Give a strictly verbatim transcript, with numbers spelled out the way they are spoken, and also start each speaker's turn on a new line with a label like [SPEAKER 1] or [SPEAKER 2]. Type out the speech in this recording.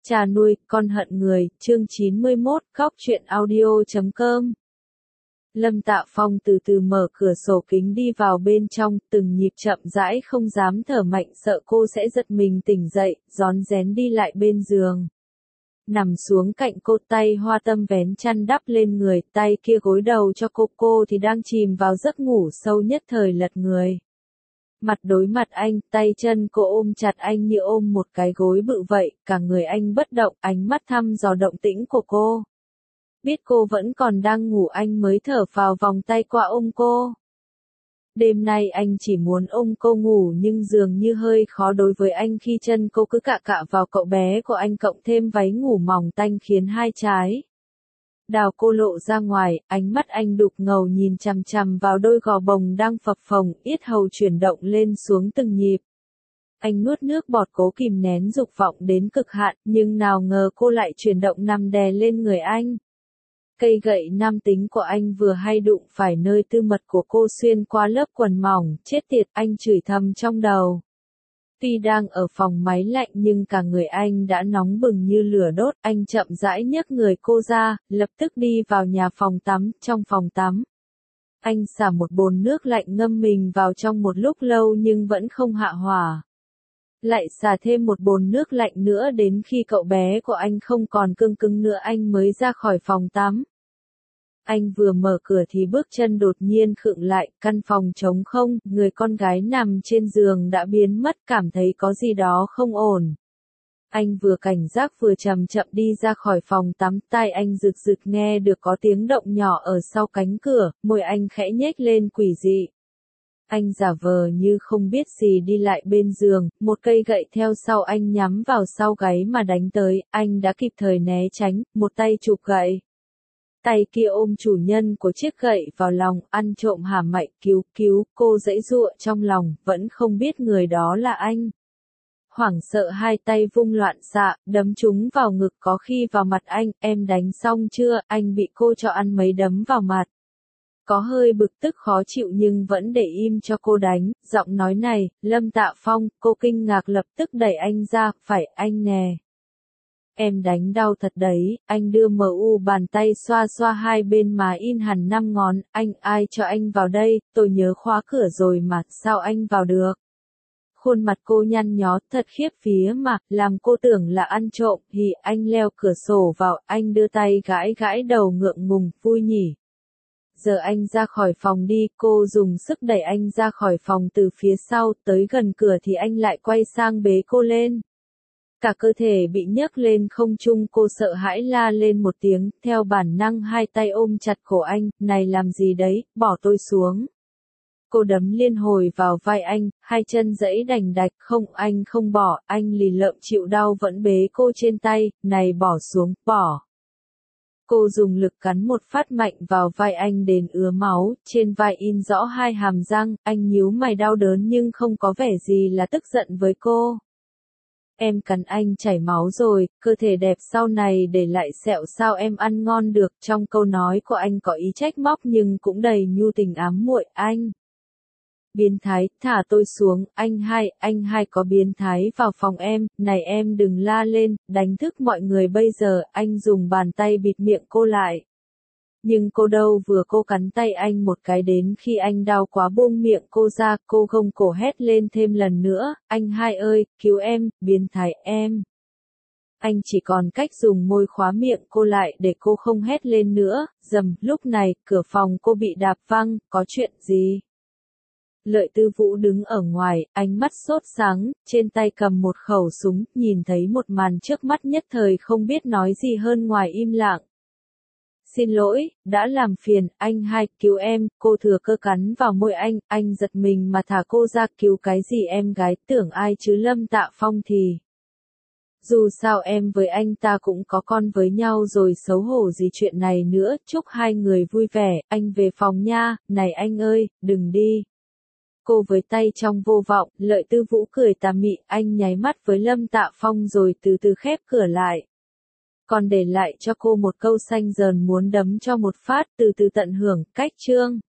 [SPEAKER 1] Cha nuôi, con hận người, chương chín mươi mốt, góc truyện audio chấm com. Lâm Tạ Phong từ từ mở cửa sổ kính đi vào bên trong, từng nhịp chậm rãi không dám thở mạnh sợ cô sẽ giật mình tỉnh dậy, rón rén đi lại bên giường. Nằm xuống cạnh cô, tay hoa tâm vén chăn đắp lên người, tay kia gối đầu cho cô, cô thì đang chìm vào giấc ngủ sâu nhất thời lật người. Mặt đối mặt anh, tay chân cô ôm chặt anh như ôm một cái gối bự vậy, cả người anh bất động, ánh mắt thăm dò động tĩnh của cô. Biết cô vẫn còn đang ngủ anh mới thở phào vòng tay qua ôm cô. Đêm nay anh chỉ muốn ôm cô ngủ nhưng dường như hơi khó đối với anh khi chân cô cứ cạ cạ vào cậu bé của anh cộng thêm váy ngủ mỏng tanh khiến hai trái đào cô lộ ra ngoài, ánh mắt anh đục ngầu nhìn chằm chằm vào đôi gò bồng đang phập phồng, yết hầu chuyển động lên xuống từng nhịp. Anh nuốt nước bọt cố kìm nén dục vọng đến cực hạn, nhưng nào ngờ cô lại chuyển động nằm đè lên người anh. Cây gậy nam tính của anh vừa hay đụng phải nơi tư mật của cô xuyên qua lớp quần mỏng, chết tiệt, anh chửi thầm trong đầu. Tuy đang ở phòng máy lạnh nhưng cả người anh đã nóng bừng như lửa đốt, anh chậm rãi nhấc người cô ra, lập tức đi vào nhà phòng tắm, trong phòng tắm. Anh xả một bồn nước lạnh ngâm mình vào trong một lúc lâu nhưng vẫn không hạ hỏa. Lại xả thêm một bồn nước lạnh nữa đến khi cậu bé của anh không còn cưng cứng nữa anh mới ra khỏi phòng tắm. Anh vừa mở cửa thì bước chân đột nhiên khựng lại, căn phòng trống không, người con gái nằm trên giường đã biến mất, cảm thấy có gì đó không ổn. Anh vừa cảnh giác vừa chậm chậm đi ra khỏi phòng tắm, tai anh rực rực nghe được có tiếng động nhỏ ở sau cánh cửa, môi anh khẽ nhếch lên quỷ dị. Anh giả vờ như không biết gì đi lại bên giường, một cây gậy theo sau anh nhắm vào sau gáy mà đánh tới, anh đã kịp thời né tránh, một tay chụp gậy. Tay kia ôm chủ nhân của chiếc gậy vào lòng, ăn trộm hả mạnh, cứu, cứu, cô giãy giụa trong lòng, vẫn không biết người đó là anh. Hoảng sợ hai tay vung loạn xạ, đấm chúng vào ngực có khi vào mặt anh, em đánh xong chưa, anh bị cô cho ăn mấy đấm vào mặt. Có hơi bực tức khó chịu nhưng vẫn để im cho cô đánh, giọng nói này, Lâm Tạ Phong, cô kinh ngạc lập tức đẩy anh ra, phải anh nè. Em đánh đau thật đấy, anh đưa mờ u bàn tay xoa xoa hai bên má in hẳn năm ngón, anh ai cho anh vào đây, tôi nhớ khóa cửa rồi mà, sao anh vào được? Khuôn mặt cô nhăn nhó thật khiếp vía mà, làm cô tưởng là ăn trộm, thì anh leo cửa sổ vào, anh đưa tay gãi gãi đầu ngượng ngùng, vui nhỉ. Giờ anh ra khỏi phòng đi, cô dùng sức đẩy anh ra khỏi phòng từ phía sau, tới gần cửa thì anh lại quay sang bế cô lên. Cả cơ thể bị nhấc lên không trung, cô sợ hãi la lên một tiếng, theo bản năng hai tay ôm chặt cổ anh, này làm gì đấy, bỏ tôi xuống. Cô đấm liên hồi vào vai anh, hai chân giãy đành đạch, không anh không bỏ, anh lì lợm chịu đau vẫn bế cô trên tay, này bỏ xuống, bỏ. Cô dùng lực cắn một phát mạnh vào vai anh đến ứa máu, trên vai in rõ hai hàm răng, anh nhíu mày đau đớn nhưng không có vẻ gì là tức giận với cô. Em cắn anh chảy máu rồi, cơ thể đẹp sau này để lại sẹo sao em ăn ngon được, trong câu nói của anh có ý trách móc nhưng cũng đầy nhu tình ám muội, anh. Biến thái, thả tôi xuống, anh hai, anh hai có biến thái vào phòng em, này em đừng la lên, đánh thức mọi người bây giờ, anh dùng bàn tay bịt miệng cô lại. Nhưng cô đâu vừa cô cắn tay anh một cái đến khi anh đau quá buông miệng cô ra, cô gồng cổ hét lên thêm lần nữa, anh hai ơi, cứu em, biến thái em. Anh chỉ còn cách dùng môi khóa miệng cô lại để cô không hét lên nữa, dầm, lúc này, cửa phòng cô bị đạp văng, có chuyện gì? Lợi Tư Vũ đứng ở ngoài, ánh mắt sốt sáng, trên tay cầm một khẩu súng, nhìn thấy một màn trước mắt nhất thời không biết nói gì hơn ngoài im lặng. Xin lỗi, đã làm phiền, anh hai, cứu em, cô thừa cơ cắn vào môi anh, anh giật mình mà thả cô ra, cứu cái gì em gái, tưởng ai chứ Lâm Tạ Phong thì. Dù sao em với anh ta cũng có con với nhau rồi xấu hổ gì chuyện này nữa, chúc hai người vui vẻ, anh về phòng nha, này anh ơi, đừng đi. Cô với tay trong vô vọng, Lợi Tư Vũ cười tà mị, anh nháy mắt với Lâm Tạ Phong rồi từ từ khép cửa lại. Còn để lại cho cô một câu xanh dờn muốn đấm cho một phát, từ từ tận hưởng, cách chương.